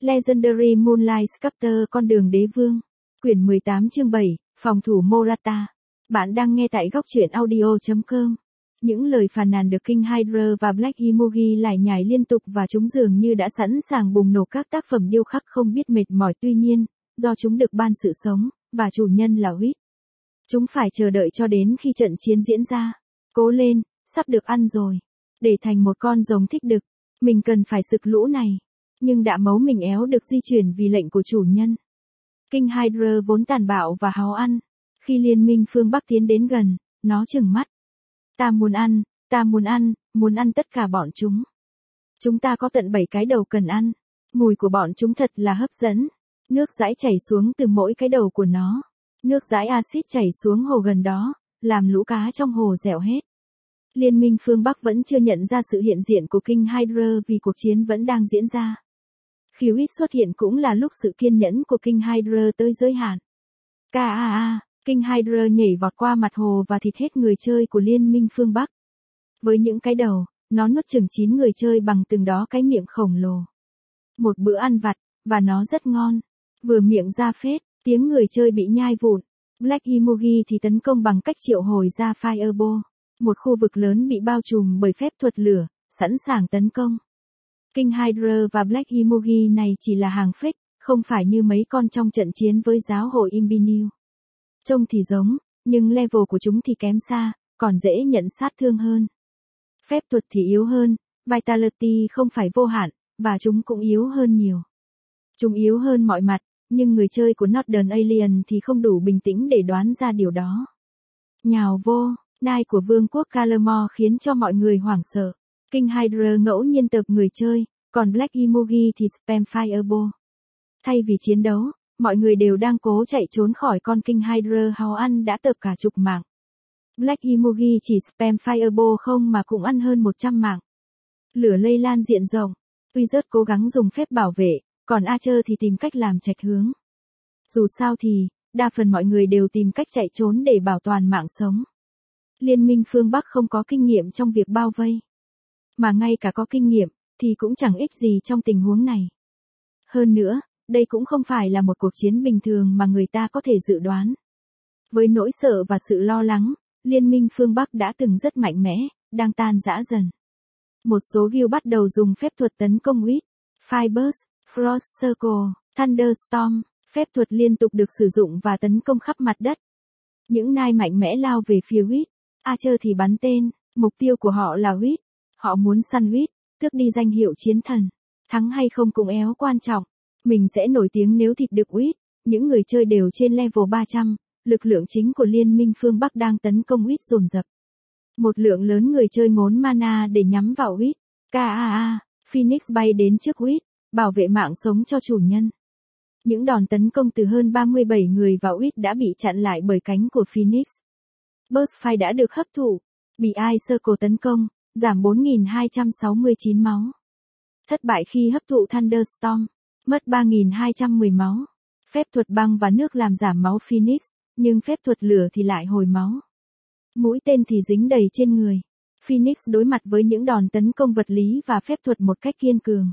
Legendary Moonlight Sculptor con đường đế vương. Quyển 18 chương 7, phòng thủ Morata. Bạn đang nghe tại góc truyện audio.com. Những lời phàn nàn được King Hydra và Black Emoji lải nhải liên tục và chúng dường như đã sẵn sàng bùng nổ các tác phẩm điêu khắc không biết mệt mỏi, tuy nhiên, do chúng được ban sự sống, và chủ nhân là Huyết. Chúng phải chờ đợi cho đến khi trận chiến diễn ra. Cố lên, sắp được ăn rồi. Để thành một con rồng thích đực, mình cần phải sực lũ này. Nhưng đạ mấu mình éo được di chuyển vì lệnh của chủ nhân. King Hydra vốn tàn bạo và háo ăn. Khi liên minh phương Bắc tiến đến gần, nó trừng mắt. Ta muốn ăn tất cả bọn chúng. Chúng ta có tận 7 cái đầu cần ăn. Mùi của bọn chúng thật là hấp dẫn. Nước dãi chảy xuống từ mỗi cái đầu của nó. Nước dãi axit chảy xuống hồ gần đó, làm lũ cá trong hồ dẻo hết. Liên minh phương Bắc vẫn chưa nhận ra sự hiện diện của King Hydra vì cuộc chiến vẫn đang diễn ra. Khi Huyết xuất hiện cũng là lúc sự kiên nhẫn của King Hydra tới giới hạn. King Hydra nhảy vọt qua mặt hồ và thịt hết người chơi của Liên minh phương Bắc. Với những cái đầu, nó nuốt chừng 9 người chơi bằng từng đó cái miệng khổng lồ. Một bữa ăn vặt, và nó rất ngon. Vừa miệng ra phết, tiếng người chơi bị nhai vụn. Black Emoji thì tấn công bằng cách triệu hồi ra Fireball. Một khu vực lớn bị bao trùm bởi phép thuật lửa, sẵn sàng tấn công. King Hydra và Black Emoji này chỉ là hàng fake, không phải như mấy con trong trận chiến với giáo hội Imbinil. Trông thì giống, nhưng level của chúng thì kém xa, còn dễ nhận sát thương hơn. Phép thuật thì yếu hơn, Vitality không phải vô hạn, và chúng cũng yếu hơn nhiều. Chúng yếu hơn mọi mặt, nhưng người chơi của Northern Alien thì không đủ bình tĩnh để đoán ra điều đó. Nhào vô, nai của vương quốc Calamore khiến cho mọi người hoảng sợ. King Hydra ngẫu nhiên tập người chơi, còn Black Emoji thì spam Fireball. Thay vì chiến đấu, mọi người đều đang cố chạy trốn khỏi con King Hydra háo ăn đã tập cả chục mạng. Black Emoji chỉ spam Fireball không mà cũng ăn hơn 100 mạng. Lửa lây lan diện rộng. Wizard cố gắng dùng phép bảo vệ, còn Archer thì tìm cách làm chệch hướng. Dù sao thì, đa phần mọi người đều tìm cách chạy trốn để bảo toàn mạng sống. Liên minh phương Bắc không có kinh nghiệm trong việc bao vây. Mà ngay cả có kinh nghiệm, thì cũng chẳng ích gì trong tình huống này. Hơn nữa, đây cũng không phải là một cuộc chiến bình thường mà người ta có thể dự đoán. Với nỗi sợ và sự lo lắng, Liên minh phương Bắc đã từng rất mạnh mẽ, đang tan rã dần. Một số guild bắt đầu dùng phép thuật tấn công Huyết, Fireburst, Frost Circle, Thunderstorm, phép thuật liên tục được sử dụng và tấn công khắp mặt đất. Những nai mạnh mẽ lao về phía Huyết, Archer thì bắn tên, mục tiêu của họ là Huyết. Họ muốn săn Huyết, tước đi danh hiệu chiến thần. Thắng hay không cũng éo quan trọng. Mình sẽ nổi tiếng nếu thịt được Huyết. Những người chơi đều trên level 300, lực lượng chính của Liên minh phương Bắc đang tấn công Huyết dồn dập. Một lượng lớn người chơi ngốn mana để nhắm vào Huyết. Phoenix bay đến trước Huyết, bảo vệ mạng sống cho chủ nhân. Những đòn tấn công từ hơn 37 người vào Huyết đã bị chặn lại bởi cánh của Phoenix. Burst Fire đã được hấp thụ, bị Ice Circle tấn công, giảm 4.269 máu. Thất bại khi hấp thụ Thunderstorm, mất 3.210 máu. Phép thuật băng và nước làm giảm máu Phoenix, nhưng phép thuật lửa thì lại hồi máu. Mũi tên thì dính đầy trên người. Phoenix đối mặt với những đòn tấn công vật lý và phép thuật một cách kiên cường.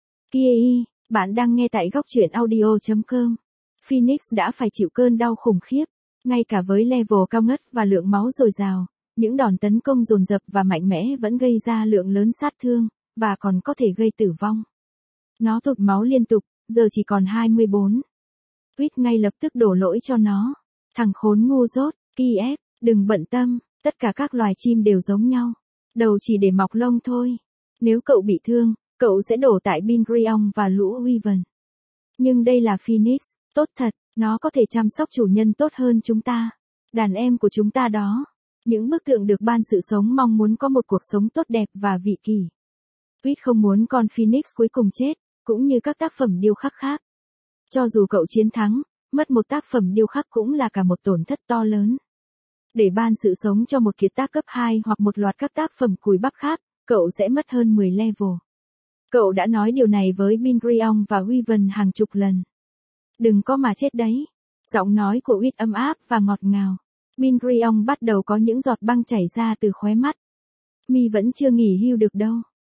Bạn đang nghe tại góc truyện audio.com. Phoenix đã phải chịu cơn đau khủng khiếp. Ngay cả với level cao ngất và lượng máu dồi dào, những đòn tấn công dồn dập và mạnh mẽ vẫn gây ra lượng lớn sát thương, và còn có thể gây tử vong. Nó tụt máu liên tục, giờ chỉ còn 24. Huyết ngay lập tức đổ lỗi cho nó. Thằng khốn ngu dốt, Kiev, đừng bận tâm, tất cả các loài chim đều giống nhau. Đầu chỉ để mọc lông thôi. Nếu cậu bị thương, cậu sẽ đổ tại Bingrion và lũ Wyvern. Nhưng đây là Phoenix, tốt thật, nó có thể chăm sóc chủ nhân tốt hơn chúng ta. Đàn em của chúng ta đó. Những bức tượng được ban sự sống mong muốn có một cuộc sống tốt đẹp và vị kỷ. Huyết không muốn con Phoenix cuối cùng chết, cũng như các tác phẩm điêu khắc khác. Cho dù cậu chiến thắng, mất một tác phẩm điêu khắc cũng là cả một tổn thất to lớn. Để ban sự sống cho một kiệt tác cấp 2 hoặc một loạt các tác phẩm cùi bắp khác, cậu sẽ mất hơn 10 level. Cậu đã nói điều này với Bingrion và Wyvern hàng chục lần. Đừng có mà chết đấy. Giọng nói của Huyết ấm áp và ngọt ngào. Bingrion bắt đầu có những giọt băng chảy ra từ khóe mắt. Mi vẫn chưa nghỉ hưu được đâu.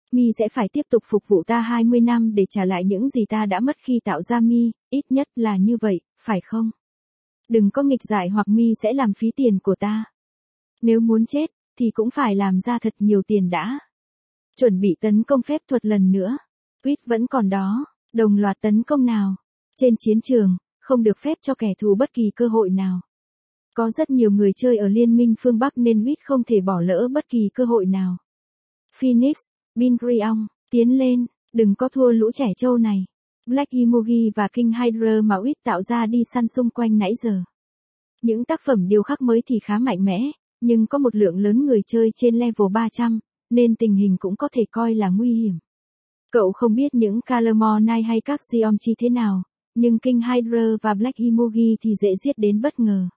Mi sẽ phải tiếp tục phục vụ ta 20 năm để trả lại những gì ta đã mất khi tạo ra Mi, ít nhất là như vậy, phải không? Đừng có nghịch dại hoặc Mi sẽ làm phí tiền của ta. Nếu muốn chết, thì cũng phải làm ra thật nhiều tiền đã. Chuẩn bị tấn công phép thuật lần nữa. Quýt vẫn còn đó, đồng loạt tấn công nào. Trên chiến trường, không được phép cho kẻ thù bất kỳ cơ hội nào. Có rất nhiều người chơi ở Liên minh phương Bắc nên Quýt không thể bỏ lỡ bất kỳ cơ hội nào. Phoenix, Bingrion, tiến lên, đừng có thua lũ trẻ trâu này. Black Emoji và King Hydra mà Quýt tạo ra đi săn xung quanh nãy giờ. Những tác phẩm điêu khắc mới thì khá mạnh mẽ, nhưng có một lượng lớn người chơi trên level 300, nên tình hình cũng có thể coi là nguy hiểm. Cậu không biết những Calamore Knight hay các Geomchi thế nào, nhưng King Hydra và Black Emoji thì dễ giết đến bất ngờ.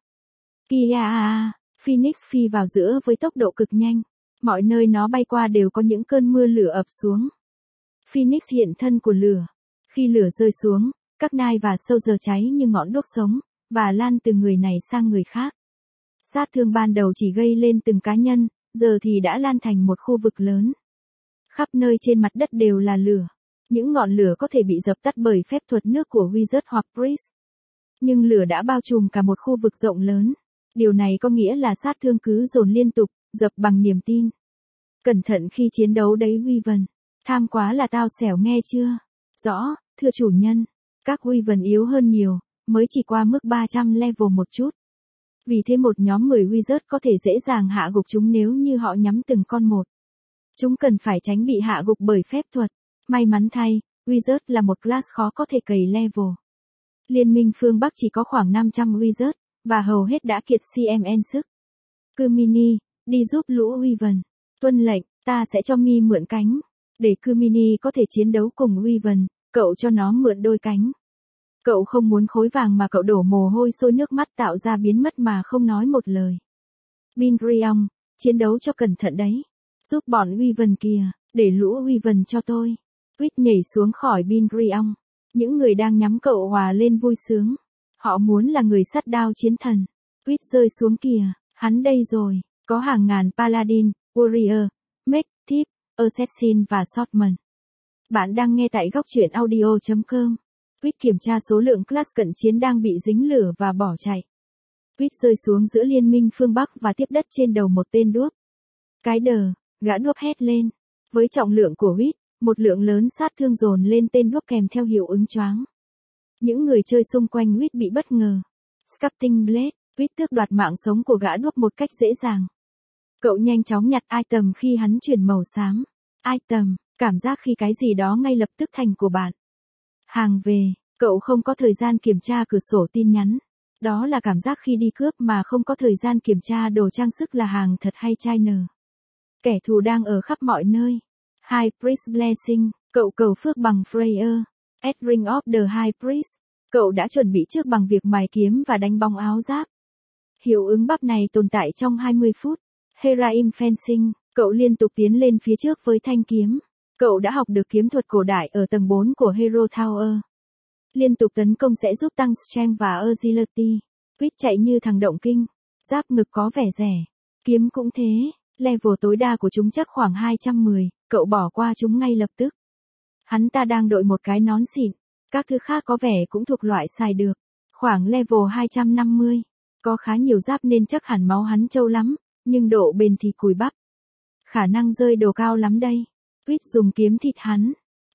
Kia, Phoenix phi vào giữa với tốc độ cực nhanh. Mọi nơi nó bay qua đều có những cơn mưa lửa ập xuống. Phoenix hiện thân của lửa. Khi lửa rơi xuống, các Knight và Soldier cháy như ngọn đuốc sống, và lan từ người này sang người khác. Sát thương ban đầu chỉ gây lên từng cá nhân, giờ thì đã lan thành một khu vực lớn. Khắp nơi trên mặt đất đều là lửa. Những ngọn lửa có thể bị dập tắt bởi phép thuật nước của Wizard hoặc Priest. Nhưng lửa đã bao trùm cả một khu vực rộng lớn. Điều này có nghĩa là sát thương cứ dồn liên tục, dập bằng niềm tin. Cẩn thận khi chiến đấu đấy Wyvern. Tham quá là tao xẻo nghe chưa? Rõ, thưa chủ nhân. Các Wyvern yếu hơn nhiều, mới chỉ qua mức 300 level một chút. Vì thế một nhóm 10 Wizard có thể dễ dàng hạ gục chúng nếu như họ nhắm từng con một. Chúng cần phải tránh bị hạ gục bởi phép thuật. May mắn thay, Wizard là một class khó có thể cày level. Liên minh phương Bắc chỉ có khoảng 500 Wizard, và hầu hết đã kiệt CMN sức. Kumini, đi giúp lũ Wyvern. Tuân lệnh, ta sẽ cho Mi mượn cánh. Để Kumini có thể chiến đấu cùng Wyvern, cậu cho nó mượn đôi cánh. Cậu không muốn khối vàng mà cậu đổ mồ hôi sôi nước mắt tạo ra biến mất mà không nói một lời. Bingrion, chiến đấu cho cẩn thận đấy. Giúp bọn Wyvern kìa, để lũ Wyvern cho tôi. Quýt nhảy xuống khỏi Bingrion. Những người đang nhắm cậu hòa lên vui sướng. Họ muốn là người sắt đao chiến thần. Quýt rơi xuống kìa, hắn đây rồi. Có hàng ngàn Paladin, Warrior, Mech, Thief, Assassin và Swordman. Bạn đang nghe tại góc truyện audio.com. Quýt kiểm tra số lượng class cận chiến đang bị dính lửa và bỏ chạy. Quýt rơi xuống giữa liên minh phương Bắc và tiếp đất trên đầu một tên đuốc. Cái đờ, gã đuốc hét lên. Với trọng lượng của Quýt, một lượng lớn sát thương dồn lên tên đuốc kèm theo hiệu ứng choáng. Những người chơi xung quanh Quýt bị bất ngờ. Sculpting Blade, Quýt tước đoạt mạng sống của gã đuốc một cách dễ dàng. Cậu nhanh chóng nhặt item khi hắn chuyển màu xám. Item, cảm giác khi cái gì đó ngay lập tức thành của bạn. Hàng về, cậu không có thời gian kiểm tra cửa sổ tin nhắn. Đó là cảm giác khi đi cướp mà không có thời gian kiểm tra đồ trang sức là hàng thật hay chai nở. Kẻ thù đang ở khắp mọi nơi. High Priest Blessing, cậu cầu phước bằng Freya. Ring of the High Priest, cậu đã chuẩn bị trước bằng việc mài kiếm và đánh bóng áo giáp. Hiệu ứng bắp này tồn tại trong 20 phút. Heraim Fencing, cậu liên tục tiến lên phía trước với thanh kiếm. Cậu đã học được kiếm thuật cổ đại ở tầng 4 của Hero Tower. Liên tục tấn công sẽ giúp tăng strength và agility. Quýt chạy như thằng động kinh. Giáp ngực có vẻ rẻ. Kiếm cũng thế. Level tối đa của chúng chắc khoảng 210. Cậu bỏ qua chúng ngay lập tức. Hắn ta đang đội một cái nón xịn. Các thứ khác có vẻ cũng thuộc loại xài được. Khoảng level 250. Có khá nhiều giáp nên chắc hẳn máu hắn trâu lắm. Nhưng độ bền thì cùi bắp. Khả năng rơi đồ cao lắm đây. Quýt dùng kiếm thịt hắn.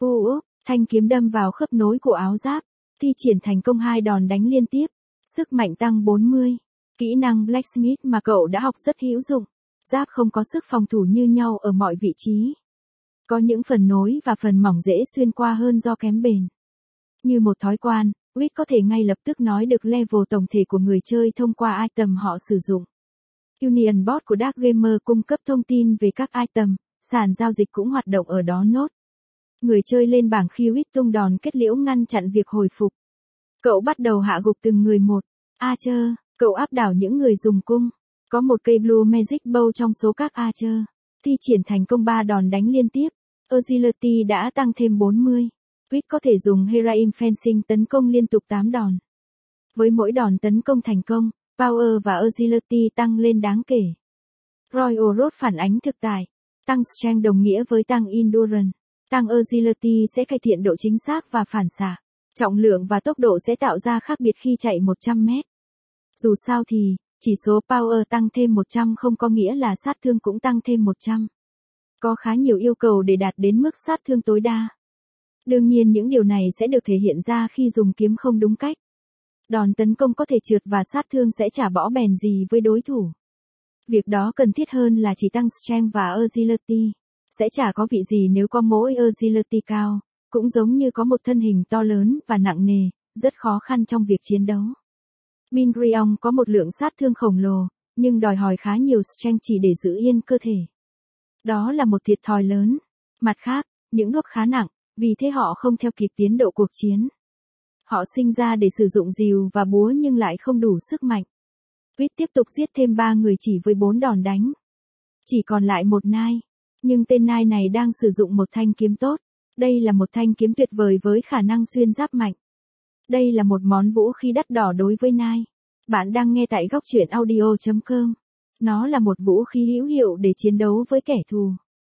Thanh kiếm đâm vào khớp nối của áo giáp. Thi triển thành công 2 đòn đánh liên tiếp. Sức mạnh tăng 40. Kỹ năng Blacksmith mà cậu đã học rất hữu dụng. Giáp không có sức phòng thủ như nhau ở mọi vị trí. Có những phần nối và phần mỏng dễ xuyên qua hơn do kém bền. Như một thói quen, Quýt có thể ngay lập tức nói được level tổng thể của người chơi thông qua item họ sử dụng. Union Bot của Dark Gamer cung cấp thông tin về các item, sàn giao dịch cũng hoạt động ở đó nốt. Người chơi lên bảng khi Quýt tung đòn kết liễu ngăn chặn việc hồi phục. Cậu bắt đầu hạ gục từng người một. Archer, cậu áp đảo những người dùng cung. Có một cây Blue Magic Bow trong số các Archer. Thi triển thành công 3 đòn đánh liên tiếp. Agility đã tăng thêm 40. Quýt có thể dùng Heraim Fencing tấn công liên tục 8 đòn. Với mỗi đòn tấn công thành công, Power và Agility tăng lên đáng kể. Royal Road phản ánh thực tại. Tăng strength đồng nghĩa với tăng endurance. Tăng agility sẽ cải thiện độ chính xác và phản xạ. Trọng lượng và tốc độ sẽ tạo ra khác biệt khi chạy 100 mét. Dù sao thì, chỉ số power tăng thêm 100 không có nghĩa là sát thương cũng tăng thêm 100. Có khá nhiều yêu cầu để đạt đến mức sát thương tối đa. Đương nhiên những điều này sẽ được thể hiện ra khi dùng kiếm không đúng cách. Đòn tấn công có thể trượt và sát thương sẽ chả bỏ bèn gì với đối thủ. Việc đó cần thiết hơn là chỉ tăng strength và agility. Sẽ chả có vị gì nếu có mỗi agility cao, cũng giống như có một thân hình to lớn và nặng nề, rất khó khăn trong việc chiến đấu. Minryong có một lượng sát thương khổng lồ, nhưng đòi hỏi khá nhiều strength chỉ để giữ yên cơ thể. Đó là một thiệt thòi lớn. Mặt khác, những đuốc khá nặng, vì thế họ không theo kịp tiến độ cuộc chiến. Họ sinh ra để sử dụng rìu và búa nhưng lại không đủ sức mạnh. Reed tiếp tục giết thêm 3 người chỉ với 4 đòn đánh. Chỉ còn lại một Knight. Nhưng tên Knight này đang sử dụng một thanh kiếm tốt. Đây là một thanh kiếm tuyệt vời với khả năng xuyên giáp mạnh. Đây là một món vũ khí đắt đỏ đối với Knight. Bạn đang nghe tại góc truyện audio.com. Nó là một vũ khí hữu hiệu để chiến đấu với kẻ thù.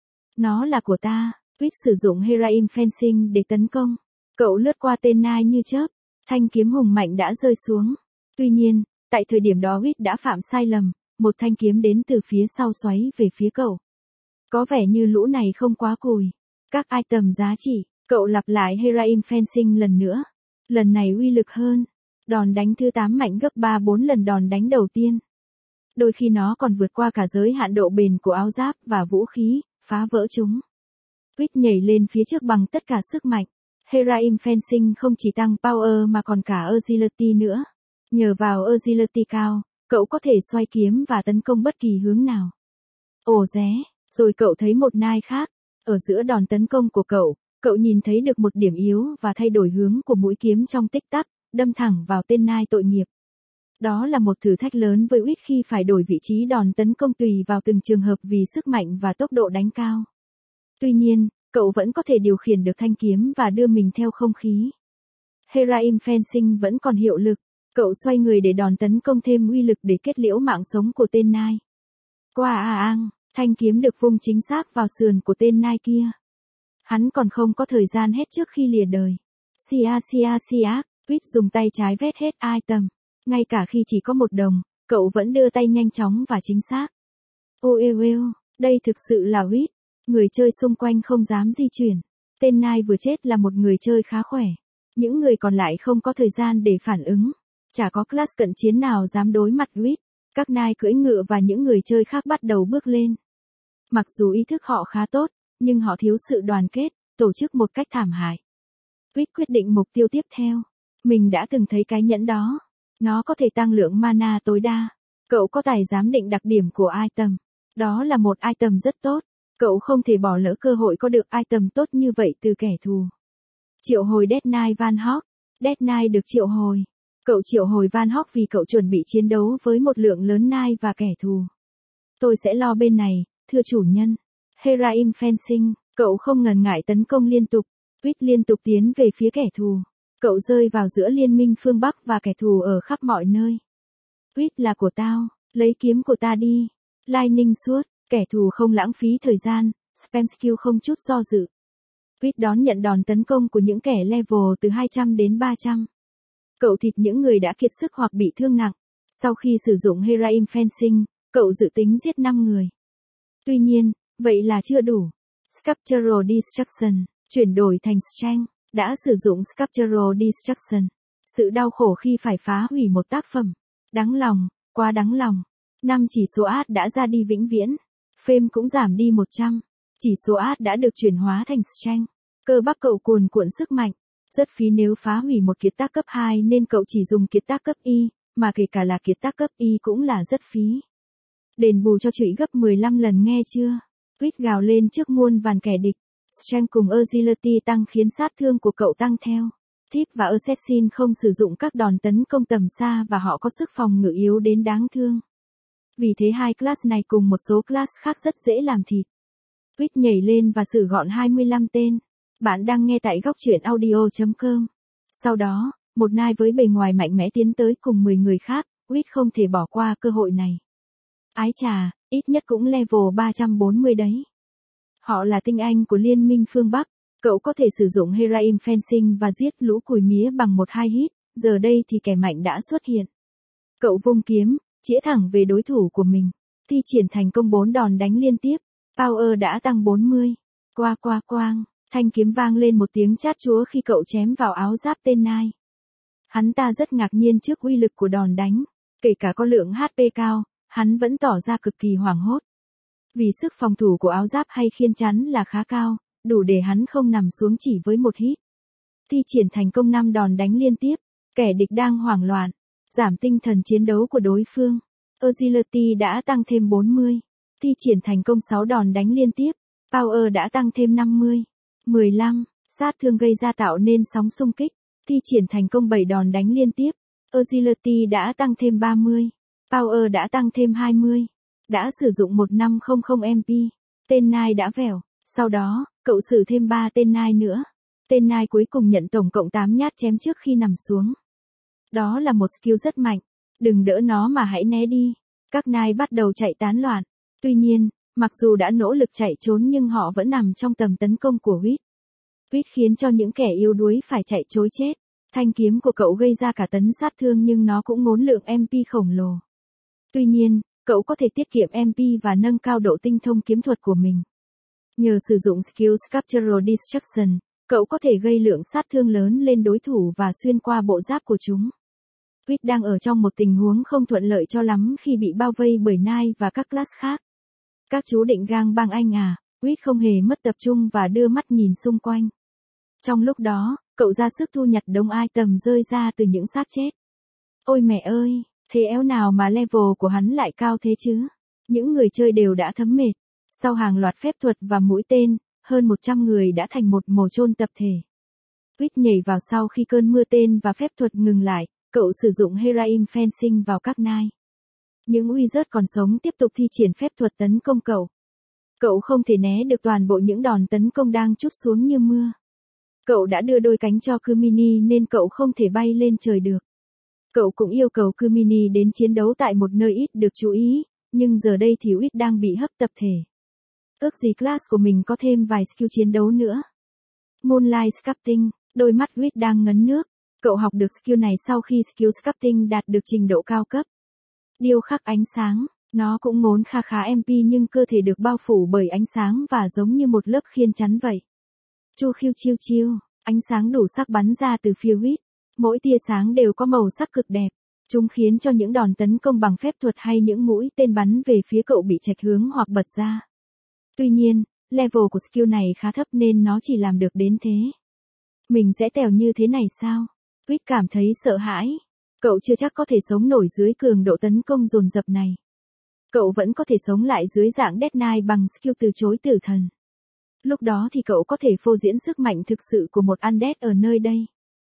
Nó là của ta. Reed sử dụng Heroin Fencing để tấn công. Cậu lướt qua tên Knight như chớp. Thanh kiếm hùng mạnh đã rơi xuống. Tuy nhiên, tại thời điểm đó Reed đã phạm sai lầm. Một thanh kiếm đến từ phía sau xoáy về phía cậu. Có vẻ như lũ này không quá cùi. Các item giá trị. Cậu lặp lại Heroin Fencing lần nữa. Lần này uy lực hơn. Đòn đánh thứ 8 mạnh gấp 3-4 lần đòn đánh đầu tiên. Đôi khi nó còn vượt qua cả giới hạn độ bền của áo giáp và vũ khí, phá vỡ chúng. Reed nhảy lên phía trước bằng tất cả sức mạnh. Heroin Fencing không chỉ tăng power mà còn cả agility nữa. Nhờ vào agility cao, cậu có thể xoay kiếm và tấn công bất kỳ hướng nào. Ồ ré, rồi cậu thấy một Knight khác. Ở giữa đòn tấn công của cậu nhìn thấy được một điểm yếu và thay đổi hướng của mũi kiếm trong tích tắc, đâm thẳng vào tên Knight tội nghiệp. Đó là một thử thách lớn với Reed khi phải đổi vị trí đòn tấn công tùy vào từng trường hợp vì sức mạnh và tốc độ đánh cao. Tuy nhiên, cậu vẫn có thể điều khiển được thanh kiếm và đưa mình theo không khí. Heroin Fencing vẫn còn hiệu lực. Cậu xoay người để đòn tấn công thêm uy lực để kết liễu mạng sống của tên Knight. Qua thanh kiếm được vung chính xác vào sườn của tên Knight kia. Hắn còn không có thời gian hết trước khi lìa đời. Sia, Reed dùng tay trái vét hết item. Ngay cả khi chỉ có một đồng, cậu vẫn đưa tay nhanh chóng và chính xác. Đây thực sự là Reed. Người chơi xung quanh không dám di chuyển. Tên Knight vừa chết là một người chơi khá khỏe. Những người còn lại không có thời gian để phản ứng. Chả có class cận chiến nào dám đối mặt Reed. Các Knight cưỡi ngựa và những người chơi khác bắt đầu bước lên. Mặc dù ý thức họ khá tốt, nhưng họ thiếu sự đoàn kết, tổ chức một cách thảm hại. Reed quyết định mục tiêu tiếp theo. Mình đã từng thấy cái nhẫn đó. Nó có thể tăng lượng mana tối đa. Cậu có tài giám định đặc điểm của item. Đó là một item rất tốt. Cậu không thể bỏ lỡ cơ hội có được item tốt như vậy từ kẻ thù. Triệu hồi Death Knight Van Hawk. Death Knight được triệu hồi. Cậu triệu hồi Van Hawk vì cậu chuẩn bị chiến đấu với một lượng lớn Knight và kẻ thù. Tôi sẽ lo bên này, thưa chủ nhân. Heroin Fencing. Cậu không ngần ngại tấn công liên tục. Reed liên tục tiến về phía kẻ thù. Cậu rơi vào giữa liên minh phương Bắc và kẻ thù ở khắp mọi nơi. Reed là của tao, lấy kiếm của ta đi. Lightning Sword, kẻ thù không lãng phí thời gian, spam skill không chút do dự. Reed đón nhận đòn tấn công của những kẻ level từ 200 đến 300. Cậu thịt những người đã kiệt sức hoặc bị thương nặng. Sau khi sử dụng Heroin Fencing, cậu dự tính giết 5 người. Tuy nhiên, vậy là chưa đủ. Sculptural Destruction, chuyển đổi thành Strength, đã sử dụng Sculptural Destruction. Sự đau khổ khi phải phá hủy một tác phẩm. Đáng lòng, quá đáng lòng. 5 chỉ số át đã ra đi vĩnh viễn. Fame cũng giảm đi 100. Chỉ số át đã được chuyển hóa thành Strength. Cơ bắp cậu cuồn cuộn sức mạnh. Rất phí nếu phá hủy một kiệt tác cấp 2 nên cậu chỉ dùng kiệt tác cấp Y, mà kể cả là kiệt tác cấp Y cũng là rất phí. Đền bù cho trụy gấp 15 lần nghe chưa? Reed gào lên trước muôn vàn kẻ địch. Strength cùng agility tăng khiến sát thương của cậu tăng theo. Thief và Assassin không sử dụng các đòn tấn công tầm xa và họ có sức phòng ngự yếu đến đáng thương. Vì thế hai class này cùng một số class khác rất dễ làm thịt. Reed nhảy lên và xử gọn 25 tên. Bạn đang nghe tại góc truyện audio.com. Sau đó, một Knight với bề ngoài mạnh mẽ tiến tới cùng 10 người khác, Reed không thể bỏ qua cơ hội này. Ái chà, ít nhất cũng level 340 đấy. Họ là tinh anh của Liên minh phương Bắc. Cậu có thể sử dụng Heroin Fencing và giết lũ cùi mía bằng 1-2 hit, giờ đây thì kẻ mạnh đã xuất hiện. Cậu vung kiếm, chĩa thẳng về đối thủ của mình. Thi triển thành công 4 đòn đánh liên tiếp. Power đã tăng 40. Quang, thanh kiếm vang lên một tiếng chát chúa khi cậu chém vào áo giáp tên Nai. Hắn ta rất ngạc nhiên trước uy lực của đòn đánh. Kể cả có lượng HP cao, hắn vẫn tỏ ra cực kỳ hoảng hốt. Vì sức phòng thủ của áo giáp hay khiên chắn là khá cao, đủ để hắn không nằm xuống chỉ với một hit. Thi triển thành công 5 đòn đánh liên tiếp, kẻ địch đang hoảng loạn, giảm tinh thần chiến đấu của đối phương. Agility đã tăng thêm 40. Thi triển thành công 6 đòn đánh liên tiếp, Power đã tăng thêm 50. 15. Sát thương gây ra tạo nên sóng xung kích. Thi triển thành công 7 đòn đánh liên tiếp, Agility đã tăng thêm 30. Power đã tăng thêm 20. Đã sử dụng 1500 MP. Tên Nai đã vèo. Sau đó, cậu sử thêm 3 tên Nai nữa. Tên Nai cuối cùng nhận tổng cộng 8 nhát chém trước khi nằm xuống. Đó là một skill rất mạnh. Đừng đỡ nó mà hãy né đi. Các Nai bắt đầu chạy tán loạn. Tuy nhiên, mặc dù đã nỗ lực chạy trốn nhưng họ vẫn nằm trong tầm tấn công của Huyết. Huyết khiến cho những kẻ yếu đuối phải chạy trối chết. Thanh kiếm của cậu gây ra cả tấn sát thương nhưng nó cũng ngốn lượng MP khổng lồ. Tuy nhiên, cậu có thể tiết kiệm MP và nâng cao độ tinh thông kiếm thuật của mình. Nhờ sử dụng skill Sculptural Destruction, cậu có thể gây lượng sát thương lớn lên đối thủ và xuyên qua bộ giáp của chúng. Huyết đang ở trong một tình huống không thuận lợi cho lắm khi bị bao vây bởi Nai và các class khác. Các chú định gang bang anh à, Huyết không hề mất tập trung và đưa mắt nhìn xung quanh. Trong lúc đó, cậu ra sức thu nhặt đống item rơi ra từ những xác chết. Ôi mẹ ơi, thế éo nào mà level của hắn lại cao thế chứ? Những người chơi đều đã thấm mệt. Sau hàng loạt phép thuật và mũi tên, hơn 100 người đã thành một mồ chôn tập thể. Huyết nhảy vào sau khi cơn mưa tên và phép thuật ngừng lại, cậu sử dụng Heroin Fencing vào các Nai. Những Wizard còn sống tiếp tục thi triển phép thuật tấn công cậu. Cậu không thể né được toàn bộ những đòn tấn công đang trút xuống như mưa. Cậu đã đưa đôi cánh cho Kumini nên cậu không thể bay lên trời được. Cậu cũng yêu cầu Kumini đến chiến đấu tại một nơi ít được chú ý, nhưng giờ đây thì Huyết đang bị hấp tập thể. Ước gì class của mình có thêm vài skill chiến đấu nữa. Moonlight Sculpting, đôi mắt Huyết đang ngấn nước. Cậu học được skill này sau khi skill Sculpting đạt được trình độ cao cấp. Điêu khắc ánh sáng, nó cũng ngốn khá MP nhưng cơ thể được bao phủ bởi ánh sáng và giống như một lớp khiên chắn vậy. Chu khiêu chiêu chiêu, ánh sáng đủ sắc bắn ra từ phía Huyết. Mỗi tia sáng đều có màu sắc cực đẹp. Chúng khiến cho những đòn tấn công bằng phép thuật hay những mũi tên bắn về phía cậu bị chệch hướng hoặc bật ra. Tuy nhiên, level của skill này khá thấp nên nó chỉ làm được đến thế. Mình sẽ tèo như thế này sao? Huyết cảm thấy sợ hãi. Cậu chưa chắc có thể sống nổi dưới cường độ tấn công dồn dập này. Cậu vẫn có thể sống lại dưới dạng Death Knight bằng skill từ chối tử thần. Lúc đó thì cậu có thể phô diễn sức mạnh thực sự của một undead ở nơi đây.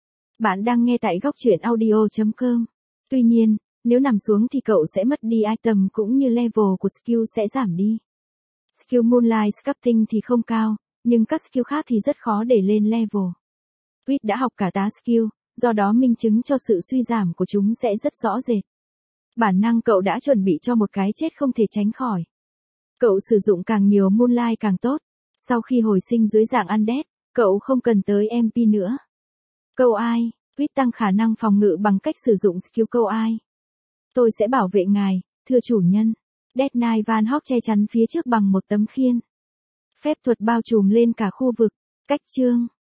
Bạn đang nghe tại góc truyện audio.com. Tuy nhiên, nếu nằm xuống thì cậu sẽ mất đi item cũng như level của skill sẽ giảm đi. Skill Moonlight Sculpting thì không cao, nhưng các skill khác thì rất khó để lên level. Huyết đã học cả tá skill, do đó minh chứng cho sự suy giảm của chúng sẽ rất rõ rệt. Bản năng cậu đã chuẩn bị cho một cái chết không thể tránh khỏi. Cậu sử dụng càng nhiều Moonlight càng tốt. Sau khi hồi sinh dưới dạng undead, cậu không cần tới MP nữa. Câu ai, Huyết tăng khả năng phòng ngự bằng cách sử dụng skill câu ai. Tôi sẽ bảo vệ ngài, thưa chủ nhân. Death Knight Van Hawk che chắn phía trước bằng một tấm khiên. Phép thuật bao trùm lên cả khu vực. Cách chương